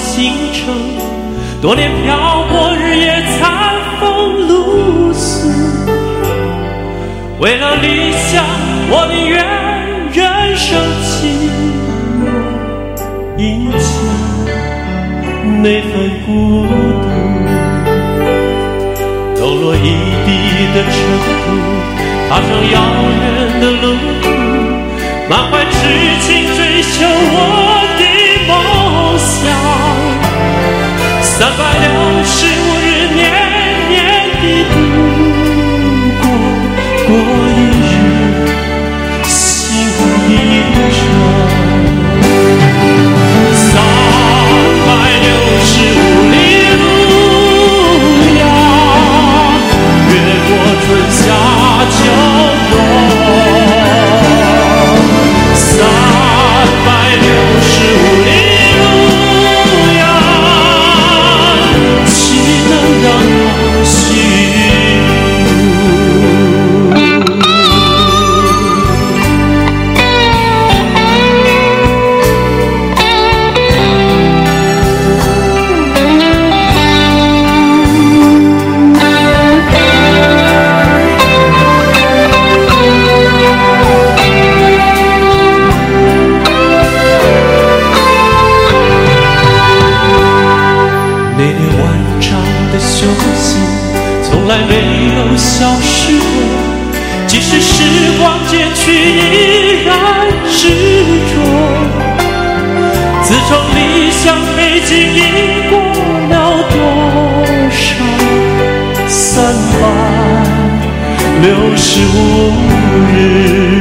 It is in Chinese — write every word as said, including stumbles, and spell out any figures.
行程，多年漂泊，日夜餐风露宿。为了理想，我宁愿忍受寂寞，隐起那份孤独。抖落一地的尘土，踏上遥远的路途，满怀痴情追求我的梦想。三百六十五日，年年地度过，过一日，心一场。三百六十五里路呀，越过春夏秋冬。三百六十五里路呀，岂能让它虚从来没有消失过，即使时光渐去，依然执着。自从理想北京，已过了多少三百六十五日。